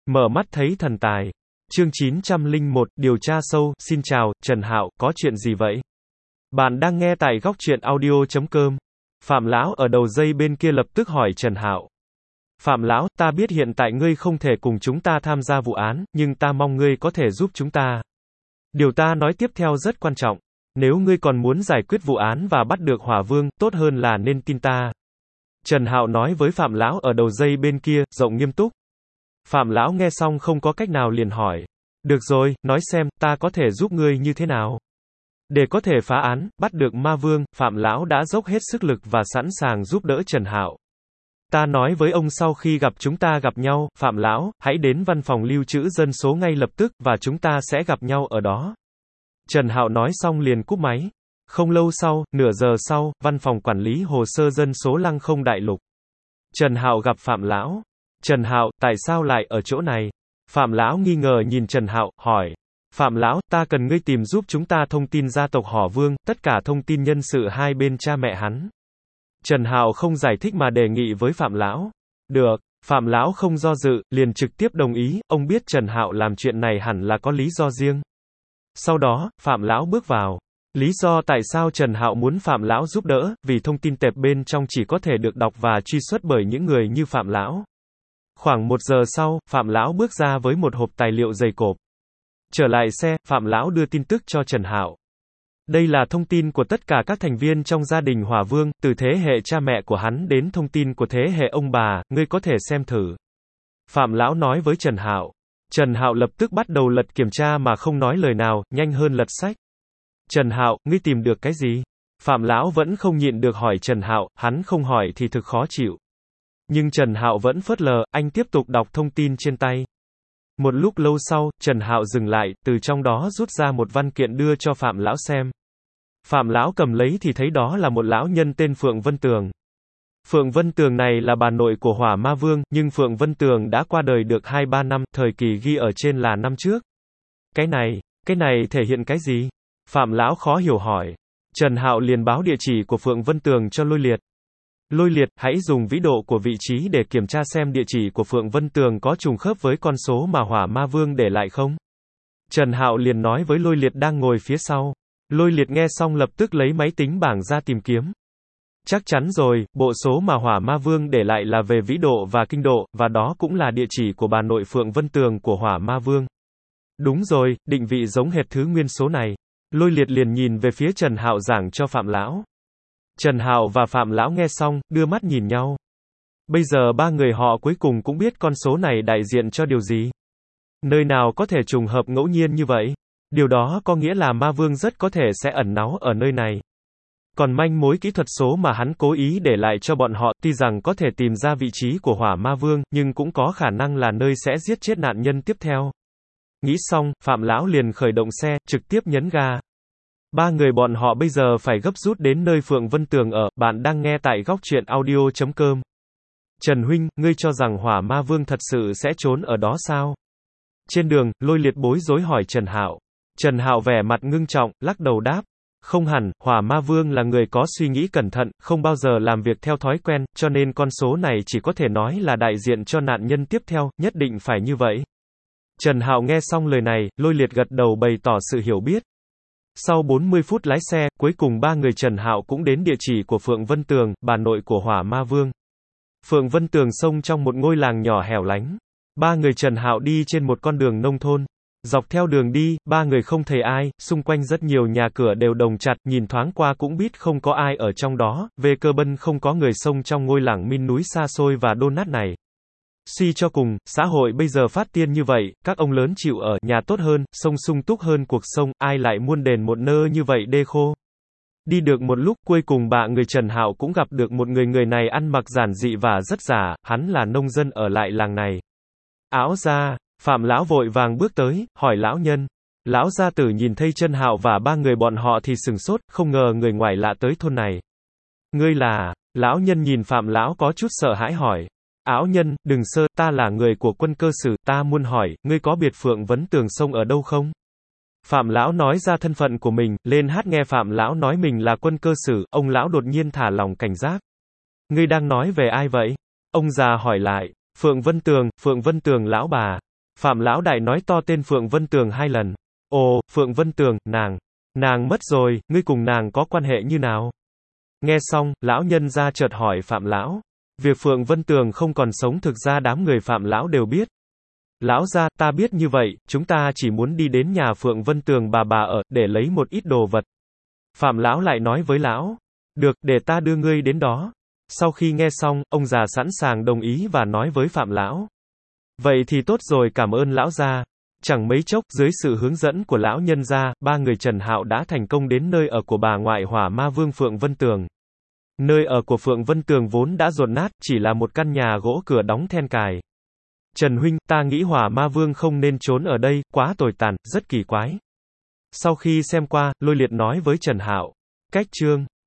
Mở mắt thấy thần tài. Chương 901, điều tra sâu. Xin chào, Trần Hạo, có chuyện gì vậy? Bạn đang nghe tại góc truyện audio.com. Phạm lão ở đầu dây bên kia lập tức hỏi Trần Hạo. Phạm lão, ta biết hiện tại ngươi không thể cùng chúng ta tham gia vụ án, nhưng ta mong ngươi có thể giúp chúng ta. Điều ta nói tiếp theo rất quan trọng. Nếu ngươi còn muốn giải quyết vụ án và bắt được Hỏa Vương, tốt hơn là nên tin ta. Trần Hạo nói với Phạm lão ở đầu dây bên kia, giọng nghiêm túc. Phạm lão nghe xong không có cách nào liền hỏi. Được rồi, nói xem, ta có thể giúp ngươi như thế nào? Để có thể phá án, bắt được ma vương, Phạm lão đã dốc hết sức lực và sẵn sàng giúp đỡ Trần Hạo. Ta nói với ông sau khi gặp chúng ta gặp nhau, Phạm lão, hãy đến văn phòng lưu trữ dân số ngay lập tức, và chúng ta sẽ gặp nhau ở đó. Trần Hạo nói xong liền cúp máy. Không lâu sau, nửa giờ sau, văn phòng quản lý hồ sơ dân số Lăng Không Đại Lục. Trần Hạo gặp Phạm lão. Trần Hạo, tại sao lại ở chỗ này? Phạm lão nghi ngờ nhìn Trần Hạo, hỏi. Phạm lão, ta cần ngươi tìm giúp chúng ta thông tin gia tộc Hỏa Vương, tất cả thông tin nhân sự hai bên cha mẹ hắn. Trần Hạo không giải thích mà đề nghị với Phạm lão. Được, Phạm lão không do dự, liền trực tiếp đồng ý, ông biết Trần Hạo làm chuyện này hẳn là có lý do riêng. Sau đó, Phạm lão bước vào. Lý do tại sao Trần Hạo muốn Phạm lão giúp đỡ, vì thông tin tệp bên trong chỉ có thể được đọc và truy xuất bởi những người như Phạm lão. Khoảng 1 giờ sau, Phạm lão bước ra với một hộp tài liệu dày cộp. Trở lại xe, Phạm lão đưa tin tức cho Trần Hạo. Đây là thông tin của tất cả các thành viên trong gia đình Hỏa Vương, từ thế hệ cha mẹ của hắn đến thông tin của thế hệ ông bà, ngươi có thể xem thử. Phạm lão nói với Trần Hạo. Trần Hạo lập tức bắt đầu lật kiểm tra mà không nói lời nào, nhanh hơn lật sách. Trần Hạo, ngươi tìm được cái gì? Phạm lão vẫn không nhịn được hỏi Trần Hạo, hắn không hỏi thì thực khó chịu. Nhưng Trần Hạo vẫn phớt lờ, anh tiếp tục đọc thông tin trên tay. Một lúc lâu sau, Trần Hạo dừng lại, từ trong đó rút ra một văn kiện đưa cho Phạm lão xem. Phạm lão cầm lấy thì thấy đó là một lão nhân tên Phượng Vân Tường. Phượng Vân Tường này là bà nội của Hỏa Ma Vương, nhưng Phượng Vân Tường đã qua đời được 2-3 năm, thời kỳ ghi ở trên là năm trước. Cái này thể hiện cái gì? Phạm lão khó hiểu hỏi. Trần Hạo liền báo địa chỉ của Phượng Vân Tường cho Lôi Liệt. Lôi Liệt, hãy dùng vĩ độ của vị trí để kiểm tra xem địa chỉ của Phượng Vân Tường có trùng khớp với con số mà Hỏa Ma Vương để lại không? Trần Hạo liền nói với Lôi Liệt đang ngồi phía sau. Lôi Liệt nghe xong lập tức lấy máy tính bảng ra tìm kiếm. Chắc chắn rồi, bộ số mà Hỏa Ma Vương để lại là về vĩ độ và kinh độ, và đó cũng là địa chỉ của bà nội Phượng Vân Tường của Hỏa Ma Vương. Đúng rồi, định vị giống hệt thứ nguyên số này. Lôi Liệt liền nhìn về phía Trần Hạo giảng cho Phạm lão. Trần Hạo và Phạm lão nghe xong, đưa mắt nhìn nhau. Bây giờ ba người họ cuối cùng cũng biết con số này đại diện cho điều gì. Nơi nào có thể trùng hợp ngẫu nhiên như vậy? Điều đó có nghĩa là Ma Vương rất có thể sẽ ẩn náu ở nơi này. Còn manh mối kỹ thuật số mà hắn cố ý để lại cho bọn họ, tuy rằng có thể tìm ra vị trí của Hỏa Ma Vương, nhưng cũng có khả năng là nơi sẽ giết chết nạn nhân tiếp theo. Nghĩ xong, Phạm lão liền khởi động xe, trực tiếp nhấn ga. Ba người bọn họ bây giờ phải gấp rút đến nơi Phượng Vân Tường ở, bạn đang nghe tại góc truyện audio.com. Trần huynh, ngươi cho rằng Hỏa Ma Vương thật sự sẽ trốn ở đó sao? Trên đường, Lôi Liệt bối rối hỏi Trần Hạo. Trần Hạo vẻ mặt ngưng trọng, lắc đầu đáp. Không hẳn, Hỏa Ma Vương là người có suy nghĩ cẩn thận, không bao giờ làm việc theo thói quen, cho nên con số này chỉ có thể nói là đại diện cho nạn nhân tiếp theo, nhất định phải như vậy. Trần Hạo nghe xong lời này, Lôi Liệt gật đầu bày tỏ sự hiểu biết. Sau 40 phút lái xe, cuối cùng ba người Trần Hạo cũng đến địa chỉ của Phượng Vân Tường, bà nội của Hỏa Ma Vương. Phượng Vân Tường xông trong một ngôi làng nhỏ hẻo lánh. Ba người Trần Hạo đi trên một con đường nông thôn. Dọc theo đường đi, ba người không thấy ai, xung quanh rất nhiều nhà cửa đều đồng chặt, nhìn thoáng qua cũng biết không có ai ở trong đó, về cơ bản không có người xông trong ngôi làng miền núi xa xôi và đô nát này. Suy cho cùng, xã hội bây giờ phát tiên như vậy, các ông lớn chịu ở nhà tốt hơn, sông sung túc hơn cuộc sống, ai lại muôn đền một nơ như vậy đê khô. Đi được một lúc, cuối cùng bà người Trần Hạo cũng gặp được một người này ăn mặc giản dị và rất giả, hắn là nông dân ở lại làng này. Áo ra, Phạm lão vội vàng bước tới, hỏi lão nhân. Lão gia tử nhìn thấy Trần Hạo và ba người bọn họ thì sửng sốt, không ngờ người ngoài lạ tới thôn này. Ngươi là? Lão nhân nhìn Phạm lão có chút sợ hãi hỏi. Áo nhân, đừng sơ, ta là người của Quân Cơ Sử, ta muốn hỏi, ngươi có biết Phượng Vân Tường sông ở đâu không? Phạm lão nói ra thân phận của mình, lên hát nghe Phạm lão nói mình là Quân Cơ Sử, ông lão đột nhiên thả lòng cảnh giác. Ngươi đang nói về ai vậy? Ông già hỏi lại. Phượng Vân Tường lão bà. Phạm lão đại nói to tên Phượng Vân Tường 2 lần. Ồ, Phượng Vân Tường, nàng mất rồi, ngươi cùng nàng có quan hệ như nào? Nghe xong, lão nhân gia chợt hỏi Phạm lão. Việc Phượng Vân Tường không còn sống thực ra đám người Phạm lão đều biết. Lão gia, ta biết như vậy, chúng ta chỉ muốn đi đến nhà Phượng Vân Tường bà ở, để lấy một ít đồ vật. Phạm lão lại nói với lão. Được, để ta đưa ngươi đến đó. Sau khi nghe xong, ông già sẵn sàng đồng ý và nói với Phạm lão. Vậy thì tốt rồi, cảm ơn lão gia. Chẳng mấy chốc, dưới sự hướng dẫn của lão nhân gia, ba người Trần Hạo đã thành công đến nơi ở của bà ngoại Hỏa Ma Vương Phượng Vân Tường. Nơi ở của Phượng Vân Tường vốn đã dột nát, chỉ là một căn nhà gỗ cửa đóng then cài. Trần huynh, ta nghĩ Hỏa Ma Vương không nên trốn ở đây, quá tồi tàn, rất kỳ quái. Sau khi xem qua, Lôi Liệt nói với Trần Hạo. Cách chương